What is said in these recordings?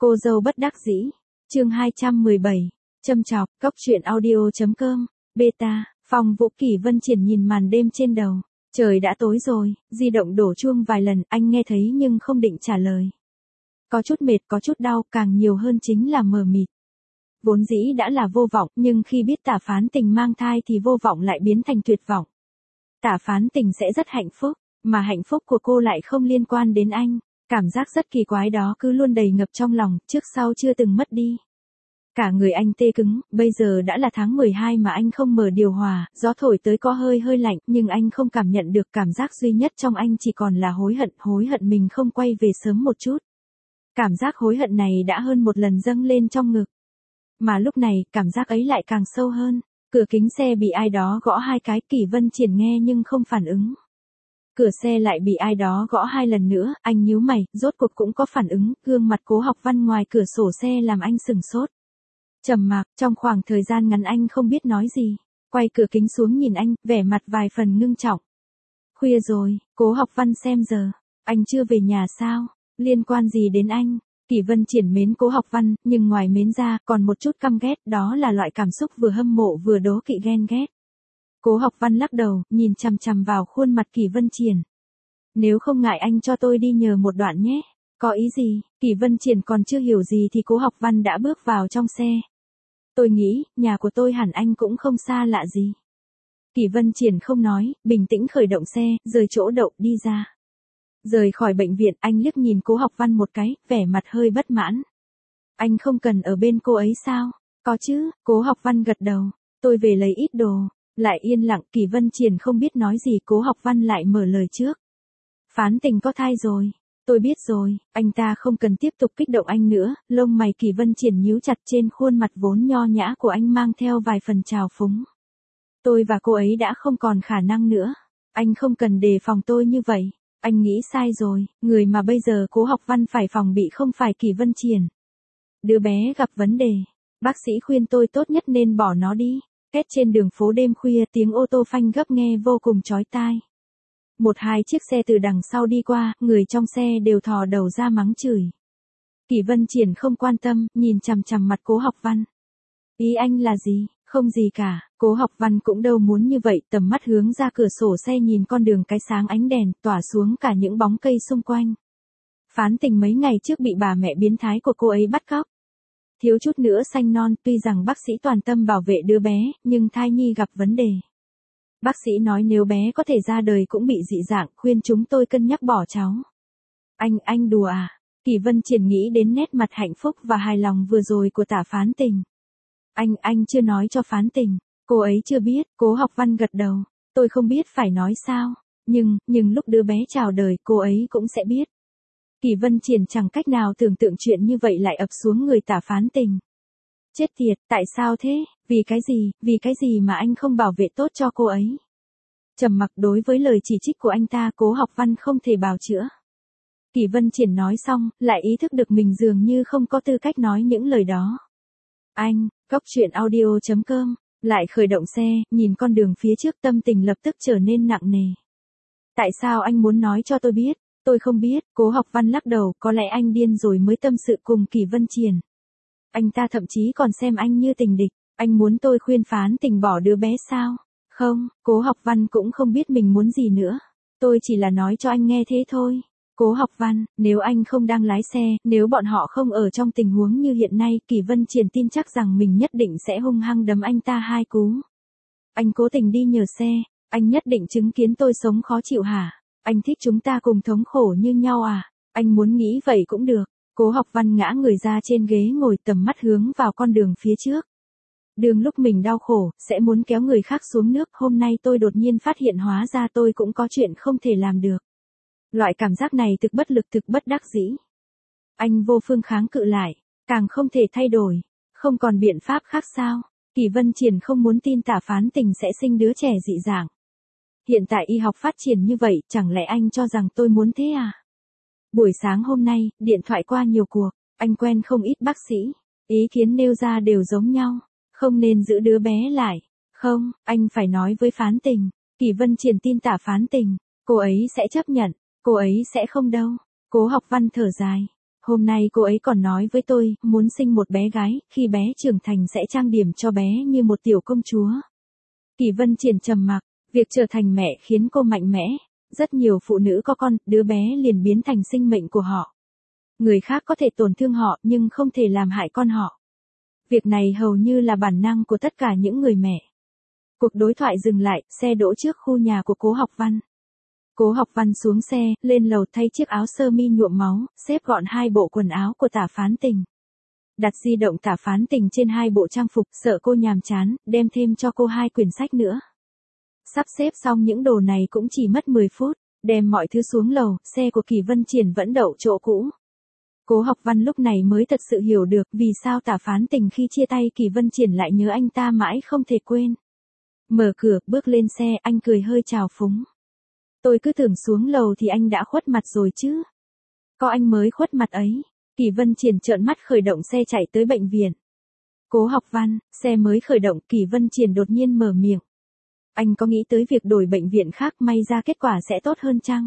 Cô dâu bất đắc dĩ. Chương 217. Châm chọc, cốc truyện audio.com. Beta, phòng Vũ Kỳ Vân Triển nhìn màn đêm trên đầu. Trời đã tối rồi, di động đổ chuông vài lần, anh nghe thấy nhưng không định trả lời. Có chút mệt, có chút đau, càng nhiều hơn chính là mờ mịt. Vốn dĩ đã là vô vọng, nhưng khi biết Tả Phán Tình mang thai thì vô vọng lại biến thành tuyệt vọng. Tả Phán Tình sẽ rất hạnh phúc, mà hạnh phúc của cô lại không liên quan đến anh. Cảm giác rất kỳ quái đó cứ luôn đầy ngập trong lòng, trước sau chưa từng mất đi. Cả người anh tê cứng, bây giờ đã là tháng 12 mà anh không mở điều hòa, gió thổi tới có hơi lạnh, nhưng anh không cảm nhận được, cảm giác duy nhất trong anh chỉ còn là hối hận mình không quay về sớm một chút. Cảm giác hối hận này đã hơn một lần dâng lên trong ngực. Mà lúc này, cảm giác ấy lại càng sâu hơn. Cửa kính xe bị ai đó gõ 2 cái, Kỳ Vân Triển nghe nhưng không phản ứng. Cửa xe lại bị ai đó gõ 2 lần nữa, anh nhíu mày, rốt cuộc cũng có phản ứng, gương mặt Cố Học Văn ngoài cửa sổ xe làm anh sửng sốt. Trầm mặc, trong khoảng thời gian ngắn anh không biết nói gì, quay cửa kính xuống nhìn anh, vẻ mặt vài phần ngưng trọng. Khuya rồi, Cố Học Văn xem giờ, anh chưa về nhà sao, liên quan gì đến anh? Kỳ Vân Triển mến Cố Học Văn, nhưng ngoài mến ra, còn một chút căm ghét, đó là loại cảm xúc vừa hâm mộ vừa đố kỵ ghen ghét. Cố Học Văn lắc đầu, nhìn chằm chằm vào khuôn mặt Kỳ Vân Triển. Nếu không ngại anh cho tôi đi nhờ một đoạn nhé. Có ý gì? Kỳ Vân Triển còn chưa hiểu gì thì Cố Học Văn đã bước vào trong xe. Tôi nghĩ, nhà của tôi hẳn anh cũng không xa lạ gì. Kỳ Vân Triển không nói, bình tĩnh khởi động xe, rời chỗ đậu, đi ra. Rời khỏi bệnh viện, anh liếc nhìn Cố Học Văn một cái, vẻ mặt hơi bất mãn. Anh không cần ở bên cô ấy sao? Có chứ, Cố Học Văn gật đầu. Tôi về lấy ít đồ. Lại yên lặng, Kỳ Vân Triển không biết nói gì, Cố Học Văn lại mở lời trước. Phán Tình có thai rồi. Tôi biết rồi, anh ta không cần tiếp tục kích động anh nữa, lông mày Kỳ Vân Triển nhíu chặt, trên khuôn mặt vốn nho nhã của anh mang theo vài phần trào phúng. Tôi và cô ấy đã không còn khả năng nữa. Anh không cần đề phòng tôi như vậy. Anh nghĩ sai rồi, người mà bây giờ Cố Học Văn phải phòng bị không phải Kỳ Vân Triển. Đứa bé gặp vấn đề. Bác sĩ khuyên tôi tốt nhất nên bỏ nó đi. Két trên đường phố đêm khuya, tiếng ô tô phanh gấp nghe vô cùng chói tai. 1-2 chiếc xe từ đằng sau đi qua, người trong xe đều thò đầu ra mắng chửi. Kỳ Vân Triển không quan tâm, nhìn chằm chằm mặt Cố Học Văn. Ý anh là gì? Không gì cả, Cố Học Văn cũng đâu muốn như vậy, tầm mắt hướng ra cửa sổ xe nhìn con đường cái sáng ánh đèn, tỏa xuống cả những bóng cây xung quanh. Phán Tình mấy ngày trước bị bà mẹ biến thái của cô ấy bắt cóc. Thiếu chút nữa sanh non, tuy rằng bác sĩ toàn tâm bảo vệ đứa bé, nhưng thai nhi gặp vấn đề. Bác sĩ nói nếu bé có thể ra đời cũng bị dị dạng, khuyên chúng tôi cân nhắc bỏ cháu. Anh đùa à? Kỳ Vân Triển nghĩ đến nét mặt hạnh phúc và hài lòng vừa rồi của Tả Phán Tình. Anh chưa nói cho Phán Tình, cô ấy chưa biết, Cố Học Văn gật đầu. Tôi không biết phải nói sao, nhưng lúc đứa bé chào đời cô ấy cũng sẽ biết. Kỳ Vân Triển chẳng cách nào tưởng tượng chuyện như vậy lại ập xuống người Tả Phán Tình. Chết tiệt, tại sao thế? Vì cái gì mà anh không bảo vệ tốt cho cô ấy? Trầm mặc đối với lời chỉ trích của anh ta, Cố Học Văn không thể bào chữa. Kỳ Vân Triển nói xong, lại ý thức được mình dường như không có tư cách nói những lời đó. Anh, cốc truyện audio.com, lại khởi động xe, nhìn con đường phía trước, tâm tình lập tức trở nên nặng nề. Tại sao anh muốn nói cho tôi biết? Tôi không biết, Cố Học Văn lắc đầu, có lẽ anh điên rồi mới tâm sự cùng Kỳ Vân Triển. Anh ta thậm chí còn xem anh như tình địch. Anh muốn tôi khuyên Phán Tình bỏ đứa bé sao? Không, Cố Học Văn cũng không biết mình muốn gì nữa. Tôi chỉ là nói cho anh nghe thế thôi. Cố Học Văn, nếu anh không đang lái xe, nếu bọn họ không ở trong tình huống như hiện nay, Kỳ Vân Triển tin chắc rằng mình nhất định sẽ hung hăng đấm anh ta 2 cú. Anh cố tình đi nhờ xe, anh nhất định chứng kiến tôi sống khó chịu hả? Anh thích chúng ta cùng thống khổ như nhau à? Anh muốn nghĩ vậy cũng được. Cố Học Văn ngã người ra trên ghế ngồi, tầm mắt hướng vào con đường phía trước. Đường lúc mình đau khổ, sẽ muốn kéo người khác xuống nước, hôm nay tôi đột nhiên phát hiện hóa ra tôi cũng có chuyện không thể làm được. Loại cảm giác này thực bất lực, thực bất đắc dĩ. Anh vô phương kháng cự lại, càng không thể thay đổi, không còn biện pháp khác sao? Kỳ Vân Triển không muốn tin Tả Phán Tình sẽ sinh đứa trẻ dị dạng. Hiện tại y học phát triển như vậy, chẳng lẽ anh cho rằng tôi muốn thế à? Buổi sáng hôm nay, điện thoại qua nhiều cuộc, anh quen không ít bác sĩ, ý kiến nêu ra đều giống nhau, không nên giữ đứa bé lại. Không, anh phải nói với Phán Tình. Kỳ Vân Triển tin Tả Phán Tình, cô ấy sẽ chấp nhận, cô ấy sẽ không đâu. Cố Học Văn thở dài, Hôm nay cô ấy còn nói với tôi, muốn sinh một bé gái, khi bé trưởng thành sẽ trang điểm cho bé như một tiểu công chúa. Kỳ Vân Triển trầm mặc, việc trở thành mẹ khiến cô mạnh mẽ. Rất nhiều phụ nữ có con, đứa bé liền biến thành sinh mệnh của họ. Người khác có thể tổn thương họ nhưng không thể làm hại con họ. Việc này hầu như là bản năng của tất cả những người mẹ. Cuộc đối thoại dừng lại, xe đỗ trước khu nhà của Cố Học Văn. Cố Học Văn xuống xe, lên lầu thay chiếc áo sơ mi nhuộm máu, xếp gọn 2 bộ quần áo của Tả Phán Tình. Đặt di động Tả Phán Tình trên 2 bộ trang phục, sợ cô nhàm chán, đem thêm cho cô 2 quyển sách nữa. Sắp xếp xong những đồ này cũng chỉ mất 10 phút, đem mọi thứ xuống lầu, xe của Kỳ Vân Triển vẫn đậu chỗ cũ. Cố Học Văn lúc này mới thật sự hiểu được vì sao Tả Phán Tình khi chia tay Kỳ Vân Triển lại nhớ anh ta mãi không thể quên. Mở cửa, bước lên xe, anh cười hơi trào phúng. Tôi cứ tưởng xuống lầu thì anh đã khuất mặt rồi chứ. Có anh mới khuất mặt ấy. Kỳ Vân Triển trợn mắt khởi động xe chạy tới bệnh viện. Cố Học Văn, xe mới khởi động, Kỳ Vân Triển đột nhiên mở miệng. Anh có nghĩ tới việc đổi bệnh viện khác, may ra kết quả sẽ tốt hơn chăng?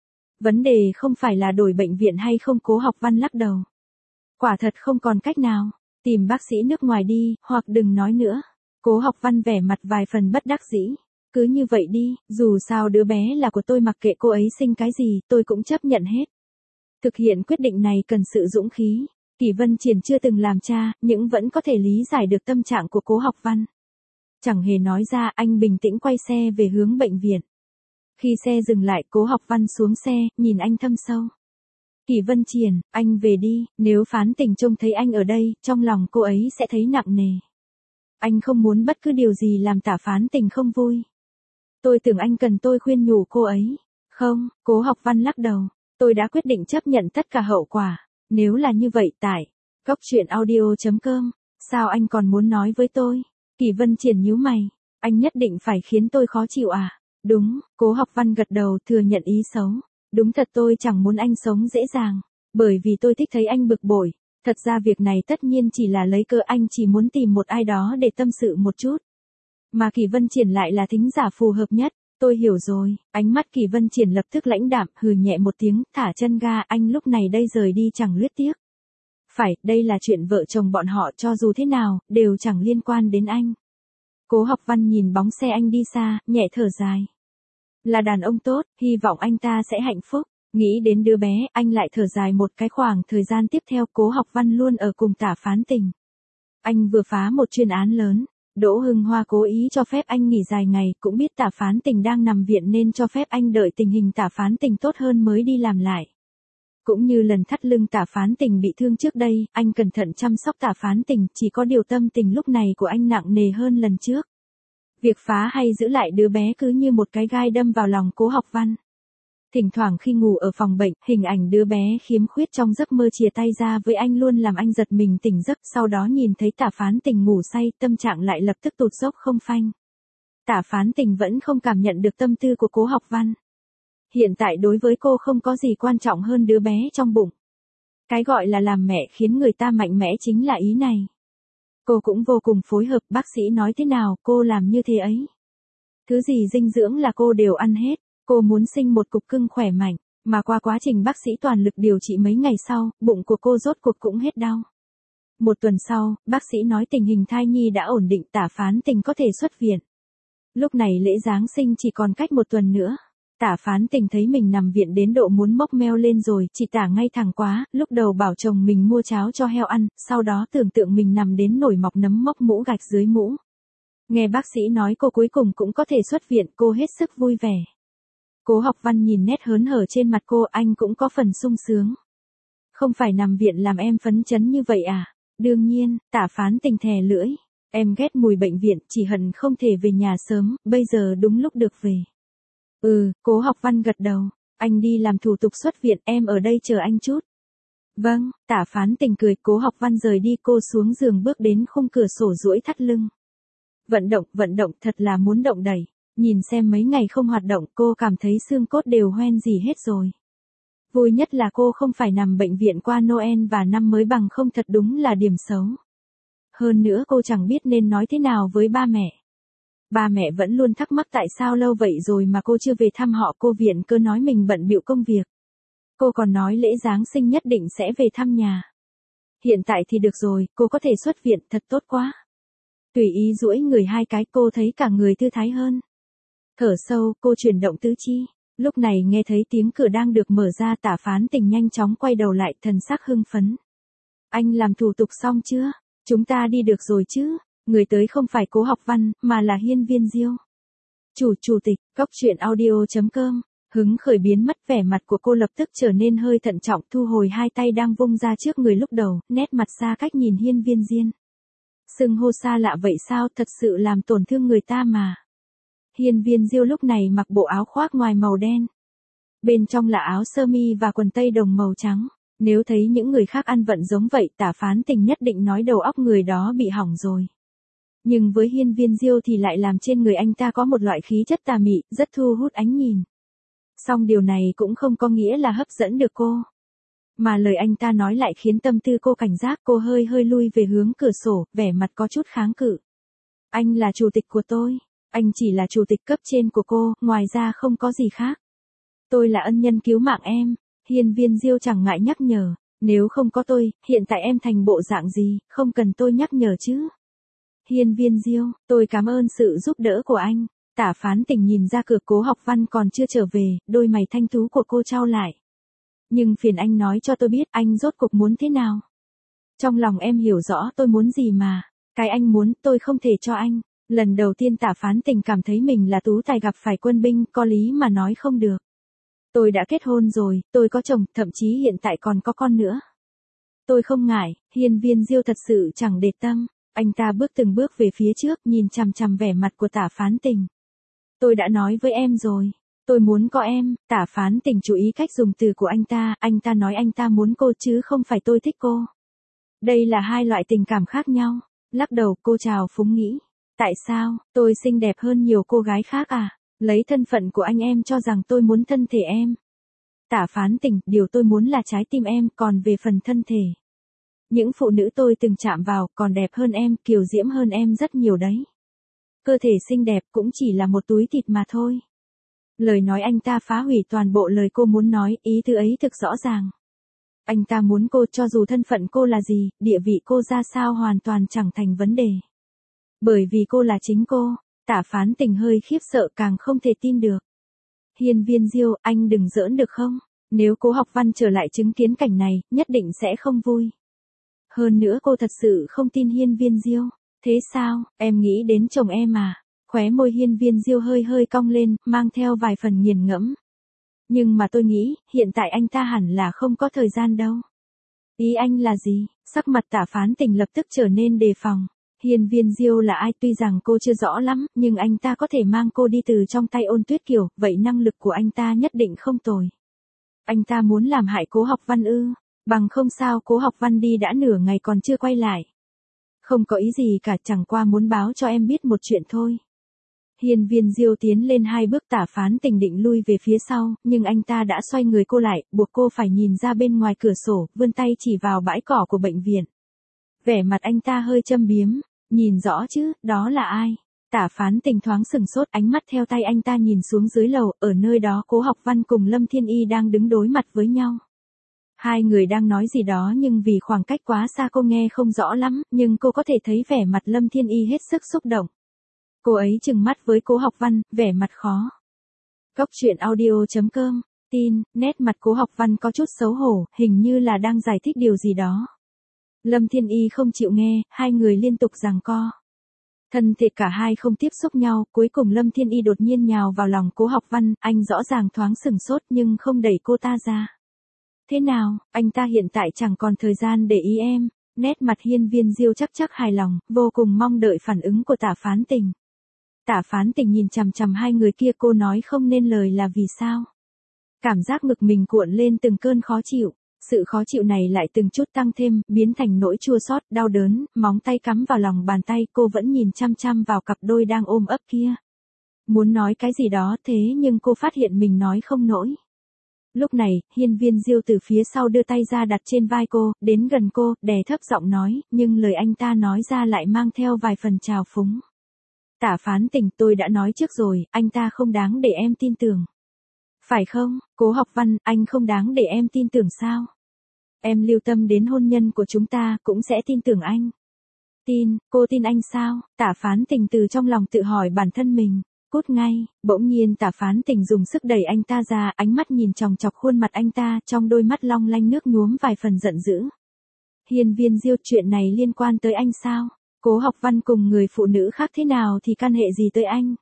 Vấn đề không phải là đổi bệnh viện hay không, Cố Học Văn lắc đầu. Quả thật không còn cách nào, tìm bác sĩ nước ngoài đi, hoặc đừng nói nữa. Cố Học Văn vẻ mặt vài phần bất đắc dĩ. Cứ như vậy đi, dù sao đứa bé là của tôi, mặc kệ cô ấy sinh cái gì, tôi cũng chấp nhận hết. Thực hiện quyết định này cần sự dũng khí. Kỳ Vân Triển chưa từng làm cha, nhưng vẫn có thể lý giải được tâm trạng của Cố Học Văn. Chẳng hề nói ra, anh bình tĩnh quay xe về hướng bệnh viện. Khi xe dừng lại, Cố Học Văn xuống xe, nhìn anh thâm sâu. Kỳ Vân Triển, anh về đi, nếu Phán Tình trông thấy anh ở đây, trong lòng cô ấy sẽ thấy nặng nề. Anh không muốn bất cứ điều gì làm Tả Phán Tình không vui. Tôi tưởng anh cần tôi khuyên nhủ cô ấy. Không, Cố Học Văn lắc đầu. Tôi đã quyết định chấp nhận tất cả hậu quả. Nếu là như vậy, tại goctruyện.audio.com, sao anh còn muốn nói với tôi? Kỳ Vân Triển nhíu mày. Anh nhất định phải khiến tôi khó chịu à? Đúng, Cố Học Văn gật đầu, thừa nhận ý xấu. Đúng thật, tôi chẳng muốn anh sống dễ dàng. Bởi vì tôi thích thấy anh bực bội. Thật ra việc này tất nhiên chỉ là lấy cơ, anh chỉ muốn tìm một ai đó để tâm sự một chút. Mà Kỳ Vân Triển lại là thính giả phù hợp nhất. Tôi hiểu rồi, ánh mắt Kỳ Vân Triển lập tức lãnh đạm, hừ nhẹ một tiếng, thả chân ga, anh lúc này đây rời đi chẳng luyết tiếc. Phải, đây là chuyện vợ chồng bọn họ, cho dù thế nào, đều chẳng liên quan đến anh. Cố Học Văn nhìn bóng xe anh đi xa, nhẹ thở dài. Là đàn ông tốt, hy vọng anh ta sẽ hạnh phúc. Nghĩ đến đứa bé, anh lại thở dài một cái. Khoảng thời gian tiếp theo, Cố Học Văn luôn ở cùng Tả Phán Tình. Anh vừa phá một chuyên án lớn. Đỗ Hưng Hoa cố ý cho phép anh nghỉ dài ngày, cũng biết Tả Phán Tình đang nằm viện nên cho phép anh đợi tình hình Tả Phán Tình tốt hơn mới đi làm lại. Cũng như lần thắt lưng Tả Phán Tình bị thương trước đây, anh cẩn thận chăm sóc Tả Phán Tình, chỉ có điều tâm tình lúc này của anh nặng nề hơn lần trước. Việc phá hay giữ lại đứa bé cứ như một cái gai đâm vào lòng Cố Học Văn. Thỉnh thoảng khi ngủ ở phòng bệnh, hình ảnh đứa bé khiếm khuyết trong giấc mơ chìa tay ra với anh luôn làm anh giật mình tỉnh giấc, sau đó nhìn thấy Tả Phán Tình ngủ say, tâm trạng lại lập tức tụt dốc không phanh. Tả Phán Tình vẫn không cảm nhận được tâm tư của Cố Học Văn. Hiện tại đối với cô không có gì quan trọng hơn đứa bé trong bụng. Cái gọi là làm mẹ khiến người ta mạnh mẽ chính là ý này. Cô cũng vô cùng phối hợp, bác sĩ nói thế nào, cô làm như thế ấy. Thứ gì dinh dưỡng là cô đều ăn hết. Cô muốn sinh một cục cưng khỏe mạnh, mà qua quá trình bác sĩ toàn lực điều trị mấy ngày sau, bụng của cô rốt cuộc cũng hết đau. Một tuần sau, bác sĩ nói tình hình thai nhi đã ổn định, Tả Phán Tình có thể xuất viện. Lúc này lễ Giáng sinh chỉ còn cách một tuần nữa. Tả Phán Tình thấy mình nằm viện đến độ muốn mốc meo lên rồi, chị Tả ngay thẳng quá, lúc đầu bảo chồng mình mua cháo cho heo ăn, sau đó tưởng tượng mình nằm đến nổi mọc nấm mốc mũ gạch dưới mũ. Nghe bác sĩ nói cô cuối cùng cũng có thể xuất viện, cô hết sức vui vẻ. Cố Học Văn nhìn nét hớn hở trên mặt cô, anh cũng có phần sung sướng. Không phải nằm viện làm em phấn chấn như vậy à? Đương nhiên, Tả Phán Tình thè lưỡi. Em ghét mùi bệnh viện, chỉ hận không thể về nhà sớm, bây giờ đúng lúc được về. Cố Học Văn gật đầu. Anh đi làm thủ tục xuất viện, em ở đây chờ anh chút. Vâng, Tả Phán Tình cười. Cố Học Văn rời đi, cô xuống giường bước đến khung cửa sổ duỗi thắt lưng. Vận động, thật là muốn động đẩy. Nhìn xem mấy ngày không hoạt động, cô cảm thấy xương cốt đều hoen gì hết rồi. Vui nhất là cô không phải nằm bệnh viện qua Noel và năm mới bằng không, thật đúng là điểm xấu. Hơn nữa cô chẳng biết nên nói thế nào với ba mẹ. Ba mẹ vẫn luôn thắc mắc tại sao lâu vậy rồi mà cô chưa về thăm họ, cô viện cớ nói mình bận bịu công việc. Cô còn nói lễ Giáng sinh nhất định sẽ về thăm nhà. Hiện tại thì được rồi, cô có thể xuất viện, thật tốt quá. Tùy ý duỗi người hai cái, cô thấy cả người thư thái hơn. Thở sâu, cô chuyển động tứ chi. Lúc này nghe thấy tiếng cửa đang được mở ra, Tả Phán Tình nhanh chóng quay đầu lại, thần sắc hưng phấn. Anh làm thủ tục xong chưa? Chúng ta đi được rồi chứ? Người tới không phải Cố Học Văn, mà là Hiên Viên Diêu. Chủ tịch, coctruyện.audio.com. Hứng khởi biến mất, vẻ mặt của cô lập tức trở nên hơi thận trọng, thu hồi hai tay đang vung ra trước người lúc đầu, nét mặt xa cách nhìn Hiên Viên Diên. Xưng hô xa lạ vậy sao, thật sự làm tổn thương người ta mà. Hiên Viên Diêu lúc này mặc bộ áo khoác ngoài màu đen. Bên trong là áo sơ mi và quần tây đồng màu trắng. Nếu thấy những người khác ăn vận giống vậy, Tả Phán Tình nhất định nói đầu óc người đó bị hỏng rồi. Nhưng với Hiên Viên Diêu thì lại làm trên người anh ta có một loại khí chất tà mị, rất thu hút ánh nhìn. Song điều này cũng không có nghĩa là hấp dẫn được cô. Mà lời anh ta nói lại khiến tâm tư cô cảnh giác, cô hơi lui về hướng cửa sổ, vẻ mặt có chút kháng cự. Anh là chủ tịch của tôi. Anh chỉ là chủ tịch cấp trên của cô, ngoài ra không có gì khác. Tôi là ân nhân cứu mạng em. Hiên Viên Diêu chẳng ngại nhắc nhở. Nếu không có tôi, hiện tại em thành bộ dạng gì, không cần tôi nhắc nhở chứ. Hiên Viên Diêu, tôi cảm ơn sự giúp đỡ của anh. Tả Phán Tình nhìn ra cửa, Cố Học Văn còn chưa trở về, đôi mày thanh tú của cô chau lại. Nhưng phiền anh nói cho tôi biết anh rốt cuộc muốn thế nào. Trong lòng em hiểu rõ tôi muốn gì mà. Cái anh muốn tôi không thể cho anh. Lần đầu tiên Tả Phán Tình cảm thấy mình là tú tài gặp phải quân binh, có lý mà nói không được. Tôi đã kết hôn rồi, tôi có chồng, thậm chí hiện tại còn có con nữa. Tôi không ngại. Hiên Viên Diêu thật sự chẳng để tâm. Anh ta bước từng bước về phía trước, nhìn chằm chằm vẻ mặt của Tả Phán Tình. Tôi đã nói với em rồi. Tôi muốn có em. Tả Phán Tình chú ý cách dùng từ của anh ta nói anh ta muốn cô chứ không phải tôi thích cô. Đây là hai loại tình cảm khác nhau. Lắc đầu, cô trào phúng nghĩ. Tại sao, tôi xinh đẹp hơn nhiều cô gái khác à? Lấy thân phận của anh em cho rằng tôi muốn thân thể em. Tả Phán Tình, điều tôi muốn là trái tim em, còn về phần thân thể. Những phụ nữ tôi từng chạm vào, còn đẹp hơn em, kiều diễm hơn em rất nhiều đấy. Cơ thể xinh đẹp cũng chỉ là một túi thịt mà thôi. Lời nói anh ta phá hủy toàn bộ lời cô muốn nói, ý tứ ấy thực rõ ràng. Anh ta muốn cô, cho dù thân phận cô là gì, địa vị cô ra sao hoàn toàn chẳng thành vấn đề. Bởi vì cô là chính cô. Tả Phán Tình hơi khiếp sợ, càng không thể tin được. Hiên Viên Diêu, anh đừng giỡn được không? Nếu Cố Học Văn trở lại chứng kiến cảnh này, nhất định sẽ không vui. Hơn nữa cô thật sự không tin Hiên Viên Diêu. Thế sao, em nghĩ đến chồng em à? Khóe môi Hiên Viên Diêu hơi cong lên, mang theo vài phần nghiền ngẫm. Nhưng mà tôi nghĩ, hiện tại anh ta hẳn là không có thời gian đâu. Ý anh là gì? Sắc mặt Tả Phán Tình lập tức trở nên đề phòng. Hiên Viên Diêu là ai, tuy rằng cô chưa rõ lắm, nhưng anh ta có thể mang cô đi từ trong tay Ôn Tuyết Kiều, vậy năng lực của anh ta nhất định không tồi. Anh ta muốn làm hại Cố Học Văn ư? Bằng không sao Cố Học Văn đi đã nửa ngày còn chưa quay lại. Không có ý gì cả, chẳng qua muốn báo cho em biết một chuyện thôi. Hiên Viên Diêu tiến lên hai bước, Tả Phán Tình định lui về phía sau, nhưng anh ta đã xoay người cô lại, buộc cô phải nhìn ra bên ngoài cửa sổ, vươn tay chỉ vào bãi cỏ của bệnh viện. Vẻ mặt anh ta hơi châm biếm, nhìn rõ chứ, đó là ai? Tả Phán Tình thoáng sừng sốt, ánh mắt theo tay anh ta nhìn xuống dưới lầu, ở nơi đó Cố Học Văn cùng Lâm Thiên Y đang đứng đối mặt với nhau. Hai người đang nói gì đó nhưng vì khoảng cách quá xa cô nghe không rõ lắm, nhưng cô có thể thấy vẻ mặt Lâm Thiên Y hết sức xúc động. Cô ấy trừng mắt với Cố Học Văn, vẻ mặt khó. Coctruyện.audio.com. Tin, nét mặt Cố Học Văn có chút xấu hổ, hình như là đang giải thích điều gì đó. Lâm Thiên Y không chịu nghe, hai người liên tục giằng co. Thân thể cả hai không tiếp xúc nhau, cuối cùng Lâm Thiên Y đột nhiên nhào vào lòng Cố Học Văn, anh rõ ràng thoáng sửng sốt nhưng không đẩy cô ta ra. Thế nào, anh ta hiện tại chẳng còn thời gian để ý em. Nét mặt Hiên Viên Diêu chắc hài lòng, vô cùng mong đợi phản ứng của Tả Phán Tình. Tả Phán Tình nhìn chằm chằm hai người kia, cô nói không nên lời là vì sao. Cảm giác ngực mình cuộn lên từng cơn khó chịu. Sự khó chịu này lại từng chút tăng thêm, biến thành nỗi chua xót, đau đớn, móng tay cắm vào lòng bàn tay, cô vẫn nhìn chăm chăm vào cặp đôi đang ôm ấp kia. Muốn nói cái gì đó thế nhưng cô phát hiện mình nói không nổi. Lúc này, Hiên Viên Diêu từ phía sau đưa tay ra đặt trên vai cô, đến gần cô, đè thấp giọng nói, nhưng lời anh ta nói ra lại mang theo vài phần trào phúng. Tả Phán Tình, tôi đã nói trước rồi, anh ta không đáng để em tin tưởng. Phải không, Cố Học Văn, anh không đáng để em tin tưởng sao? Em lưu tâm đến hôn nhân của chúng ta, cũng sẽ tin tưởng anh. Tin, cô tin anh sao? Tả Phán Tình từ trong lòng tự hỏi bản thân mình. Cút ngay, bỗng nhiên Tả Phán Tình dùng sức đẩy anh ta ra, ánh mắt nhìn chòng chọc khuôn mặt anh ta, trong đôi mắt long lanh nước nhuốm vài phần giận dữ. Hiên Viên Diêu, chuyện này liên quan tới anh sao? Cố Học Văn cùng người phụ nữ khác thế nào thì can hệ gì tới anh?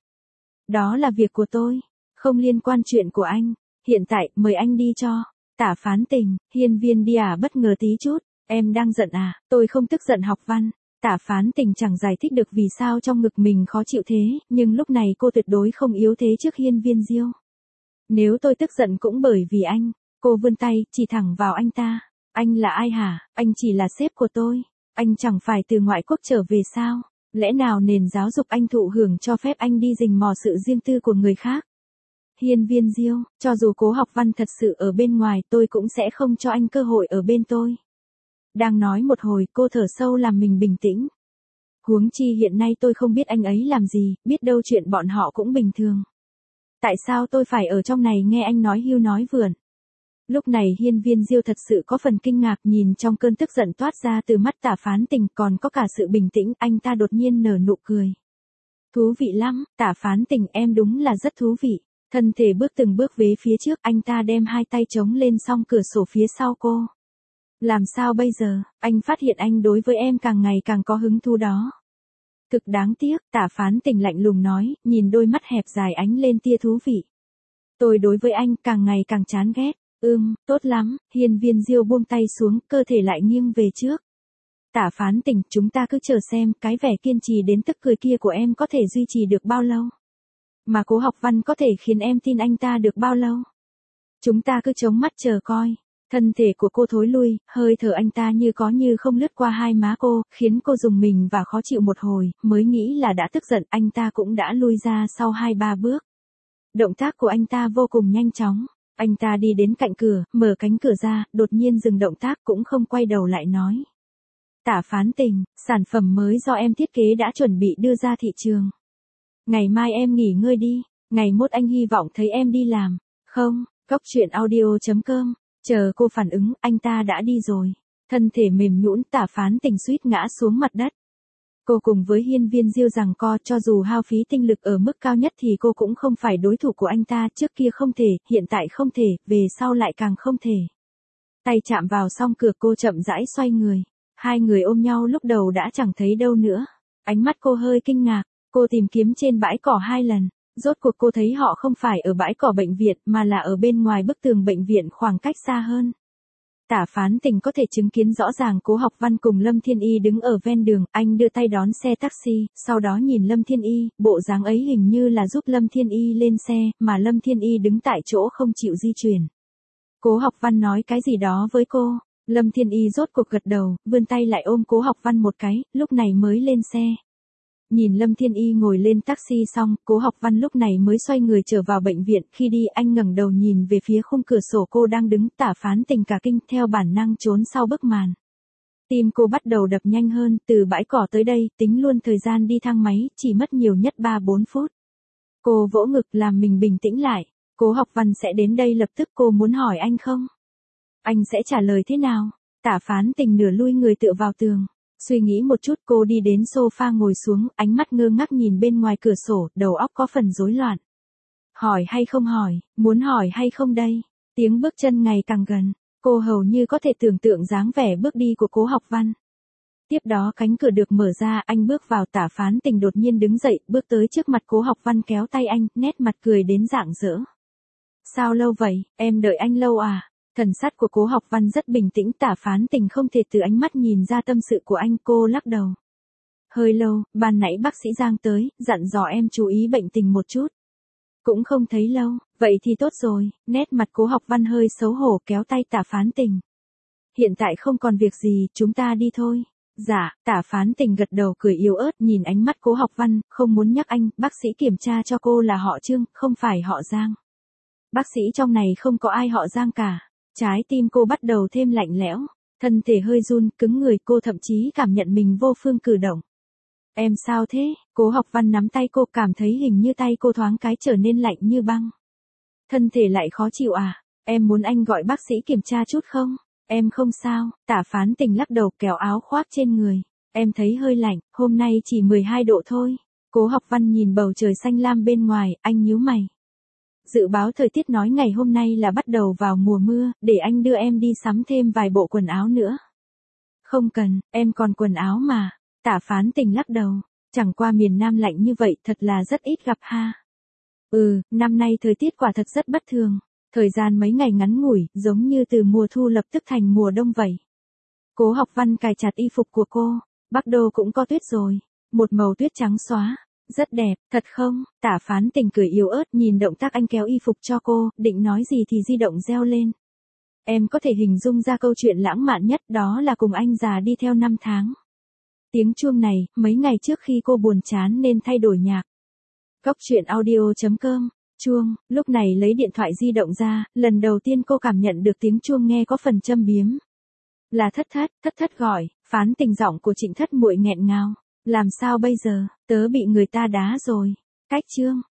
Đó là việc của tôi, không liên quan chuyện của anh. Hiện tại, mời anh đi cho. Tả Phán Tình, Hiên Viên đi à, bất ngờ tí chút. Em đang giận à? Tôi không tức giận Học Văn. Tả Phán Tình chẳng giải thích được vì sao trong ngực mình khó chịu thế, nhưng lúc này cô tuyệt đối không yếu thế trước Hiên Viên Diêu. Nếu tôi tức giận cũng bởi vì anh. Cô vươn tay, chỉ thẳng vào anh ta. Anh là ai hả? Anh chỉ là sếp của tôi. Anh chẳng phải từ ngoại quốc trở về sao? Lẽ nào nền giáo dục anh thụ hưởng cho phép anh đi rình mò sự riêng tư của người khác? Hiên Viên Diêu, cho dù Cố Học Văn thật sự ở bên ngoài, tôi cũng sẽ không cho anh cơ hội ở bên tôi. Đang nói một hồi, cô thở sâu làm mình bình tĩnh. Huống chi hiện nay tôi không biết anh ấy làm gì, biết đâu chuyện bọn họ cũng bình thường. Tại sao tôi phải ở trong này nghe anh nói hưu nói vượn? Lúc này Hiên Viên Diêu thật sự có phần kinh ngạc, nhìn trong cơn tức giận toát ra từ mắt Tả Phán Tình, còn có cả sự bình tĩnh, anh ta đột nhiên nở nụ cười. Thú vị lắm, Tả Phán Tình, em đúng là rất thú vị. Thân thể bước từng bước về phía trước, anh ta đem hai tay chống lên song cửa sổ phía sau cô. Làm sao bây giờ, anh phát hiện anh đối với em càng ngày càng có hứng thú đó. Thực đáng tiếc, Tả Phán Tình lạnh lùng nói, nhìn đôi mắt hẹp dài ánh lên tia thú vị. Tôi đối với anh càng ngày càng chán ghét. Tốt lắm, Hiên Viên Diêu buông tay xuống, cơ thể lại nghiêng về trước. Tả Phán Tình, chúng ta cứ chờ xem, cái vẻ kiên trì đến tức cười kia của em có thể duy trì được bao lâu. Mà Cố Học Văn có thể khiến em tin anh ta được bao lâu. Chúng ta cứ chống mắt chờ coi. Thân thể của cô thối lui, hơi thở anh ta như có như không lướt qua hai má cô, khiến cô rùng mình và khó chịu một hồi, mới nghĩ là đã tức giận, anh ta cũng đã lui ra sau 2-3 bước. Động tác của anh ta vô cùng nhanh chóng. Anh ta đi đến cạnh cửa, mở cánh cửa ra, đột nhiên dừng động tác, cũng không quay đầu lại nói. Tả Phán Tình, sản phẩm mới do em thiết kế đã chuẩn bị đưa ra thị trường. Ngày mai em nghỉ ngơi đi, ngày mốt anh hy vọng thấy em đi làm. Không, Cóc Truyện Audio.com. Chờ cô phản ứng, anh ta đã đi rồi. Thân thể mềm nhũn, Tả Phán Tình suýt ngã xuống mặt đất. Cô cùng với Hiên Viên Diêu giằng co, cho dù hao phí tinh lực ở mức cao nhất thì cô cũng không phải đối thủ của anh ta, trước kia không thể, hiện tại không thể, về sau lại càng không thể. Tay chạm vào song cửa, cô chậm rãi xoay người. Hai người ôm nhau lúc đầu đã chẳng thấy đâu nữa. Ánh mắt cô hơi kinh ngạc, cô tìm kiếm trên bãi cỏ 2 lần. Rốt cuộc cô thấy họ không phải ở bãi cỏ bệnh viện mà là ở bên ngoài bức tường bệnh viện khoảng cách xa hơn. Tả Phán Tình có thể chứng kiến rõ ràng Cố Học Văn cùng Lâm Thiên Y đứng ở ven đường, anh đưa tay đón xe taxi, sau đó nhìn Lâm Thiên Y, bộ dáng ấy hình như là giúp Lâm Thiên Y lên xe, mà Lâm Thiên Y đứng tại chỗ không chịu di chuyển. Cố Học Văn nói cái gì đó với cô, Lâm Thiên Y rốt cuộc gật đầu, vươn tay lại ôm Cố Học Văn một cái, lúc này mới lên xe. Nhìn Lâm Thiên Y ngồi lên taxi xong, Cố Học Văn lúc này mới xoay người trở vào bệnh viện, khi đi anh ngẩng đầu nhìn về phía khung cửa sổ cô đang đứng, Tả Phán Tình cả kinh, theo bản năng trốn sau bức màn. Tim cô bắt đầu đập nhanh hơn, từ bãi cỏ tới đây, tính luôn thời gian đi thang máy, chỉ mất nhiều nhất 3-4 phút. Cô vỗ ngực làm mình bình tĩnh lại, Cố Học Văn sẽ đến đây lập tức, cô muốn hỏi anh không? Anh sẽ trả lời thế nào? Tả Phán Tình nửa lui người tựa vào tường. Suy nghĩ một chút, cô đi đến sofa ngồi xuống, ánh mắt ngơ ngác nhìn bên ngoài cửa sổ, đầu óc có phần rối loạn. Hỏi hay không hỏi, muốn hỏi hay không đây? Tiếng bước chân ngày càng gần, cô hầu như có thể tưởng tượng dáng vẻ bước đi của Cố Học Văn. Tiếp đó cánh cửa được mở ra, anh bước vào. Tả Phán Tình đột nhiên đứng dậy, bước tới trước mặt Cố Học Văn kéo tay anh, nét mặt cười đến rạng rỡ. Sao lâu vậy, em đợi anh lâu à? Thần sắc của Cố Học Văn rất bình tĩnh, Tả Phán Tình không thể từ ánh mắt nhìn ra tâm sự của anh, cô lắc đầu. Hơi lâu, ban nãy bác sĩ Giang tới, dặn dò em chú ý bệnh tình một chút. Cũng không thấy lâu, vậy thì tốt rồi, nét mặt Cố Học Văn hơi xấu hổ kéo tay Tả Phán Tình. Hiện tại không còn việc gì, chúng ta đi thôi. Dạ, Tả Phán Tình gật đầu cười yếu ớt nhìn ánh mắt Cố Học Văn, không muốn nhắc anh, bác sĩ kiểm tra cho cô là họ Trương, không phải họ Giang. Bác sĩ trong này không có ai họ Giang cả. Trái tim cô bắt đầu thêm lạnh lẽo, thân thể hơi run, cứng người, cô thậm chí cảm nhận mình vô phương cử động. Em sao thế? Cố Học Văn nắm tay cô, cảm thấy hình như tay cô thoáng cái trở nên lạnh như băng. Thân thể lại khó chịu à? Em muốn anh gọi bác sĩ kiểm tra chút không? Em không sao, Tả Phán Tình lắc đầu kéo áo khoác trên người. Em thấy hơi lạnh, hôm nay chỉ 12 độ thôi. Cố Học Văn nhìn bầu trời xanh lam bên ngoài, anh nhíu mày. Dự báo thời tiết nói ngày hôm nay là bắt đầu vào mùa mưa, để anh đưa em đi sắm thêm vài bộ quần áo nữa. Không cần, em còn quần áo mà. Tả Phán Tình lắc đầu. Chẳng qua miền Nam lạnh như vậy thật là rất ít gặp ha. Năm nay thời tiết quả thật rất bất thường. Thời gian mấy ngày ngắn ngủi, giống như từ mùa thu lập tức thành mùa đông vậy. Cố Học Văn cài chặt y phục của cô. Bắc Đô cũng có tuyết rồi. Một màu tuyết trắng xóa. Rất đẹp, thật không? Tả Phán Tình cười yếu ớt nhìn động tác anh kéo y phục cho cô, định nói gì thì di động reo lên. Em có thể hình dung ra câu chuyện lãng mạn nhất, đó là cùng anh già đi theo 5 tháng. Tiếng chuông này, mấy ngày trước khi cô buồn chán nên thay đổi nhạc. Cóc truyện audio.com, chuông, lúc này lấy điện thoại di động ra, lần đầu tiên cô cảm nhận được tiếng chuông nghe có phần châm biếm. Là Thất Thất gọi, Phán Tình giọng của Trịnh Thất Muội nghẹn ngào. Làm sao bây giờ, tớ bị người ta đá rồi. Cách chương.